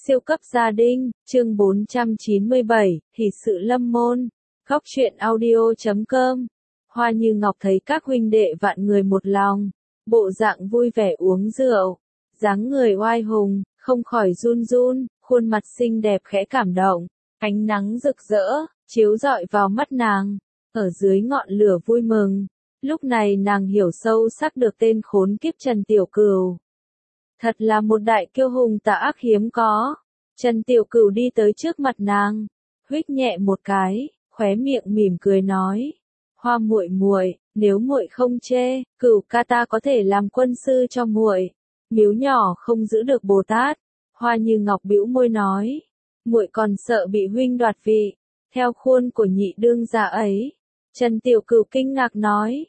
Siêu cấp gia đình, chương 497, hỷ sự lâm môn. Góc truyện audio.com. Hoa Như Ngọc thấy các huynh đệ vạn người một lòng, bộ dạng vui vẻ uống rượu, dáng người oai hùng, không khỏi run run, khuôn mặt xinh đẹp khẽ cảm động, ánh nắng rực rỡ, chiếu rọi vào mắt nàng, ở dưới ngọn lửa vui mừng. Lúc này nàng hiểu sâu sắc được tên khốn kiếp Trần Tiểu Cửu. Thật là một đại kiêu hùng tà ác hiếm có. Trần Tiểu Cửu đi tới trước mặt nàng, huých nhẹ một cái, khóe miệng mỉm cười nói: "Hoa muội muội, nếu muội không chê, Cửu ca ta có thể làm quân sư cho muội." Miếu nhỏ không giữ được Bồ Tát. Hoa Như Ngọc bĩu môi nói: "Muội còn sợ bị huynh đoạt vị, theo khuôn của nhị đương gia ấy." Trần Tiểu Cửu kinh ngạc nói: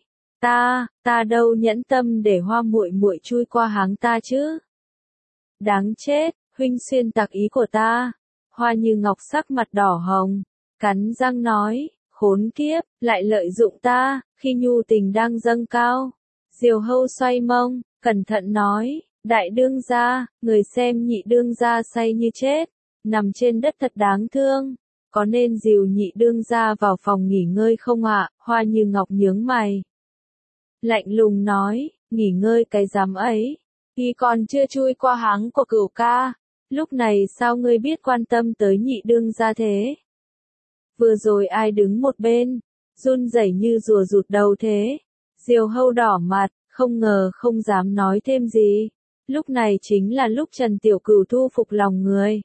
Ta đâu nhẫn tâm để Hoa muội muội chui qua háng ta chứ." "Đáng chết, huynh xuyên tạc ý của ta." Hoa Như Ngọc sắc mặt đỏ hồng, cắn răng nói: "Khốn kiếp, lại lợi dụng ta, khi nhu tình đang dâng cao." Diều Hâu xoay mông, cẩn thận nói: "Đại đương gia, người xem nhị đương gia say như chết, nằm trên đất thật đáng thương. Có nên dìu nhị đương gia vào phòng nghỉ ngơi không ạ?" Hoa Như Ngọc nhướng mày, lạnh lùng nói: "Nghỉ ngơi cái rắm ấy, khi còn chưa chui qua háng của Cửu ca, lúc này sao ngươi biết quan tâm tới nhị đương gia thế? Vừa rồi ai đứng một bên, run rẩy như rùa rụt đầu thế?" Diều Hâu đỏ mặt, không ngờ không dám nói thêm gì. Lúc này chính là lúc Trần Tiểu Cửu thu phục lòng người.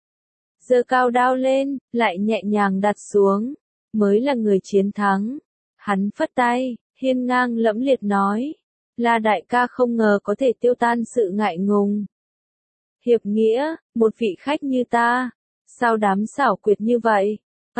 Giơ cao đao lên, lại nhẹ nhàng đặt xuống, mới là người chiến thắng. Hắn phất tay, hiên ngang lẫm liệt nói: "La đại ca không ngờ có thể tiêu tan sự ngại ngùng. Hiệp nghĩa, một vị khách như ta, sao dám xảo quyệt như vậy?"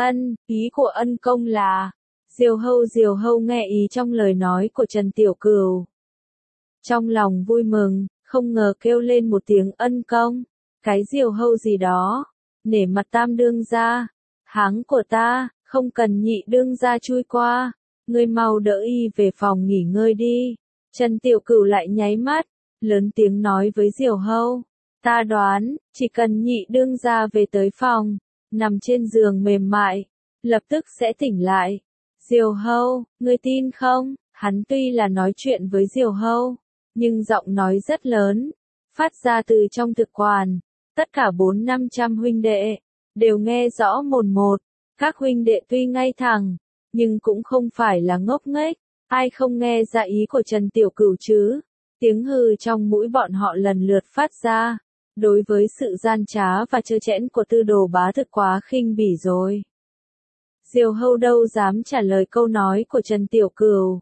Ý của ân công là... Diều Hâu nghe ý trong lời nói của Trần Tiểu Cửu, trong lòng vui mừng, không ngờ kêu lên một tiếng ân công. "Cái Diều Hâu gì đó, nể mặt tam đương gia, háng của ta, không cần nhị đương gia chui qua, ngươi mau đỡ y về phòng nghỉ ngơi đi." Trần Tiểu Cửu lại nháy mắt, lớn tiếng nói với Diều Hâu: "Ta đoán, chỉ cần nhị đương gia về tới phòng, nằm trên giường mềm mại, lập tức sẽ tỉnh lại." "Diều Hâu, ngươi tin không?" Hắn tuy là nói chuyện với Diều Hâu, nhưng giọng nói rất lớn, phát ra từ trong thực quản. Tất cả 400-500 huynh đệ đều nghe rõ mồn một. Các huynh đệ tuy ngay thẳng, nhưng cũng không phải là ngốc nghếch. Ai không nghe ra ý của Trần Tiểu Cửu chứ? Tiếng hừ trong mũi bọn họ lần lượt phát ra. Đối với sự gian trá và trơ trẽn của Tư Đồ Bá thực quá khinh bỉ rồi. Diều Hâu đâu dám trả lời câu nói của Trần Tiểu Cửu.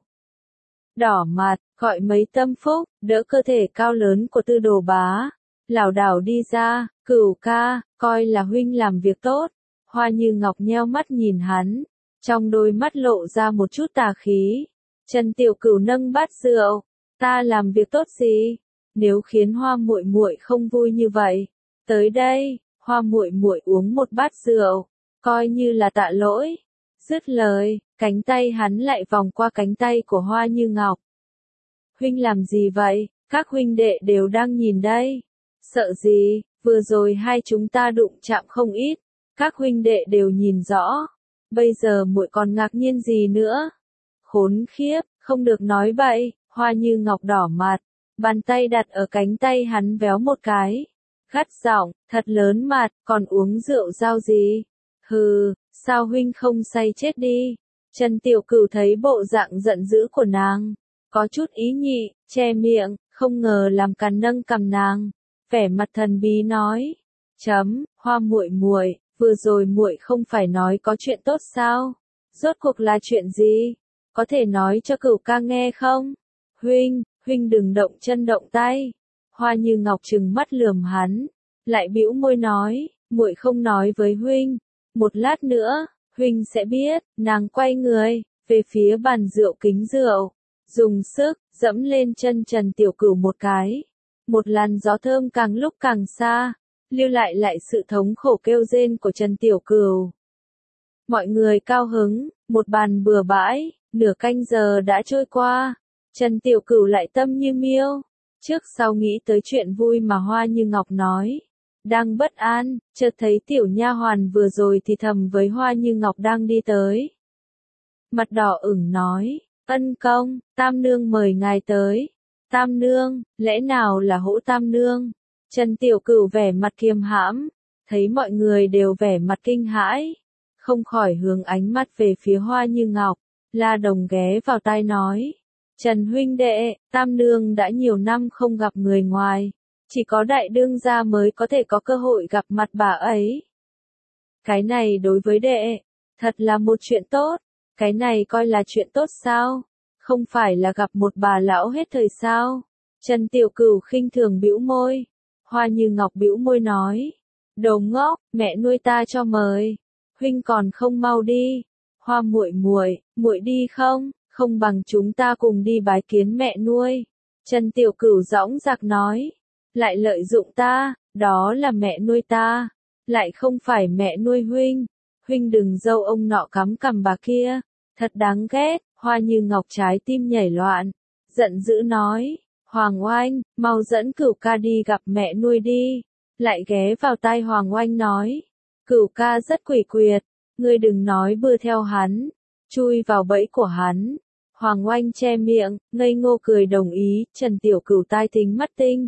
Đỏ mặt, gọi mấy tâm phúc, đỡ cơ thể cao lớn của Tư Đồ Bá, lảo đảo đi ra: "Cửu ca, coi là huynh làm việc tốt." Hoa Như Ngọc nheo mắt nhìn hắn, trong đôi mắt lộ ra một chút tà khí. Trần Tiểu Cửu nâng bát rượu: "Ta làm việc tốt gì? Nếu khiến Hoa muội muội không vui như vậy, tới đây, Hoa muội muội uống một bát rượu, coi như là tạ lỗi." Dứt lời, cánh tay hắn lại vòng qua cánh tay của Hoa Như Ngọc. "Huynh làm gì vậy? Các huynh đệ đều đang nhìn đây." "Sợ gì, vừa rồi hai chúng ta đụng chạm không ít, các huynh đệ đều nhìn rõ. Bây giờ muội còn ngạc nhiên gì nữa?" "Khốn khiếp, không được nói bậy." Hoa Như Ngọc đỏ mặt, bàn tay đặt ở cánh tay hắn véo một cái, gắt giọng: "Thật lớn mặt, còn uống rượu rau gì? Hừ, sao huynh không say chết đi?" Trần Tiểu Cửu thấy bộ dạng giận dữ của nàng, có chút ý nhị, che miệng, không ngờ làm càn nâng cằm nàng, vẻ mặt thần bí nói: Hoa muội muội, vừa rồi muội không phải nói có chuyện tốt sao? Rốt cuộc là chuyện gì? Có thể nói cho Cửu ca nghe không?" Huynh đừng động chân động tay." Hoa Như Ngọc trừng mắt lườm hắn, lại bĩu môi nói: "Muội không nói với huynh, một lát nữa, huynh sẽ biết." Nàng quay người, về phía bàn rượu kính rượu, dùng sức, dẫm lên chân Trần Tiểu Cửu một cái. Một làn gió thơm càng lúc càng xa, lưu lại sự thống khổ kêu rên của Trần Tiểu Cửu. Mọi người cao hứng, một bàn bừa bãi, nửa canh giờ đã trôi qua. Trần Tiểu Cửu lại tâm như miêu, trước sau nghĩ tới chuyện vui mà Hoa Như Ngọc nói. Đang bất an, chợt thấy tiểu nha hoàn vừa rồi thì thầm với Hoa Như Ngọc đang đi tới. Mặt đỏ ửng nói, ân công, tam nương mời ngài tới. Tam nương, lẽ nào là Hỗ tam nương? Trần Tiểu Cửu vẻ mặt kiềm hãm, thấy mọi người đều vẻ mặt kinh hãi, không khỏi hướng ánh mắt về phía Hoa Như Ngọc. La Đồng ghé vào tai nói, Trần huynh đệ, tam nương đã nhiều năm không gặp người ngoài, chỉ có đại đương gia mới có thể có cơ hội gặp mặt bà ấy. Cái này đối với đệ, thật là một chuyện tốt, cái này coi là chuyện tốt sao? Không phải là gặp một bà lão hết thời sao? Trần Tiểu Cửu khinh thường bĩu môi. Hoa Như Ngọc bĩu môi nói, đồ ngốc, mẹ nuôi ta cho mời, huynh còn không mau đi. Hoa muội muội, muội đi không? Không bằng chúng ta cùng đi bái kiến mẹ nuôi. Trần Tiểu Cửu dõng dạc nói, lại lợi dụng ta, đó là mẹ nuôi ta, lại không phải mẹ nuôi huynh. Huynh đừng dâu ông nọ cắm cằm bà kia, thật đáng ghét. Hoa Như Ngọc trái tim nhảy loạn, giận dữ nói, Hoàng Oanh, mau dẫn Cửu ca đi gặp mẹ nuôi đi. Lại ghé vào tai Hoàng Oanh nói, Cửu ca rất quỷ quyệt, ngươi đừng nói bừa theo hắn, chui vào bẫy của hắn. Hoàng Oanh che miệng, ngây ngô cười đồng ý. Trần Tiểu Cửu tai thính mắt tinh,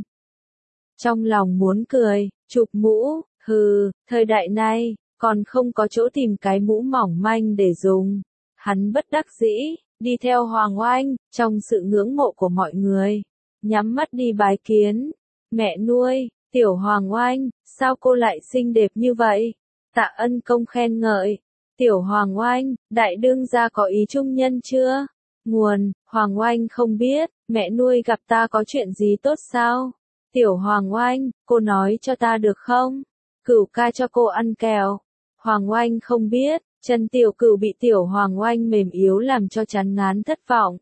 trong lòng muốn cười, chụp mũ, hừ, thời đại này, còn không có chỗ tìm cái mũ mỏng manh để dùng. Hắn bất đắc dĩ, đi theo Hoàng Oanh, trong sự ngưỡng mộ của mọi người, nhắm mắt đi bái kiến. Mẹ nuôi, Tiểu Hoàng Oanh, sao cô lại xinh đẹp như vậy? Tạ ân công khen ngợi. Tiểu Hoàng Oanh, đại đương gia có ý trung nhân chưa? Nguồn, Hoàng Oanh không biết, mẹ nuôi gặp ta có chuyện gì tốt sao? Tiểu Hoàng Oanh, cô nói cho ta được không? Cửu ca cho cô ăn kẹo. Hoàng Oanh không biết. Trần Tiểu Cửu bị Tiểu Hoàng Oanh mềm yếu làm cho chán ngán thất vọng.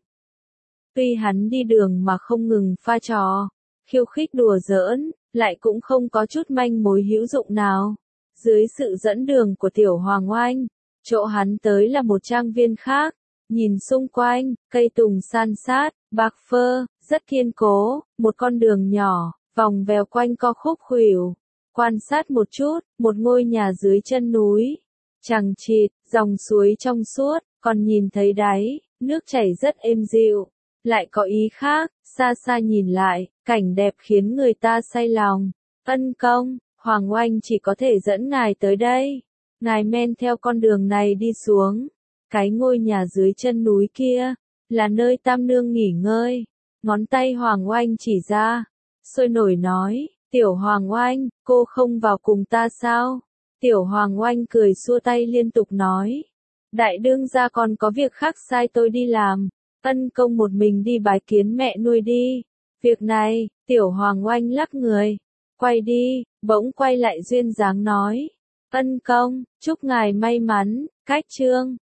Tuy hắn đi đường mà không ngừng pha trò, khiêu khích đùa giỡn, lại cũng không có chút manh mối hữu dụng nào. Dưới sự dẫn đường của Tiểu Hoàng Oanh, chỗ hắn tới là một trang viên khác. Nhìn xung quanh, cây tùng san sát, bạc phơ, rất kiên cố, một con đường nhỏ, vòng vèo quanh co khúc khuỷu. Quan sát một chút, một ngôi nhà dưới chân núi. Chằng chịt, dòng suối trong suốt, còn nhìn thấy đáy, nước chảy rất êm dịu. Lại có ý khác, xa xa nhìn lại, cảnh đẹp khiến người ta say lòng. Ân công, Hoàng Oanh chỉ có thể dẫn ngài tới đây. Ngài men theo con đường này đi xuống. Cái ngôi nhà dưới chân núi kia, là nơi tam nương nghỉ ngơi. Ngón tay Hoàng Oanh chỉ ra, sôi nổi nói, Tiểu Hoàng Oanh, cô không vào cùng ta sao? Tiểu Hoàng Oanh cười xua tay liên tục nói, đại đương gia còn có việc khác sai tôi đi làm. Ân công một mình đi bái kiến mẹ nuôi đi. Việc này, Tiểu Hoàng Oanh lắc người, quay đi, bỗng quay lại duyên dáng nói, ân công, chúc ngài may mắn. Cách chương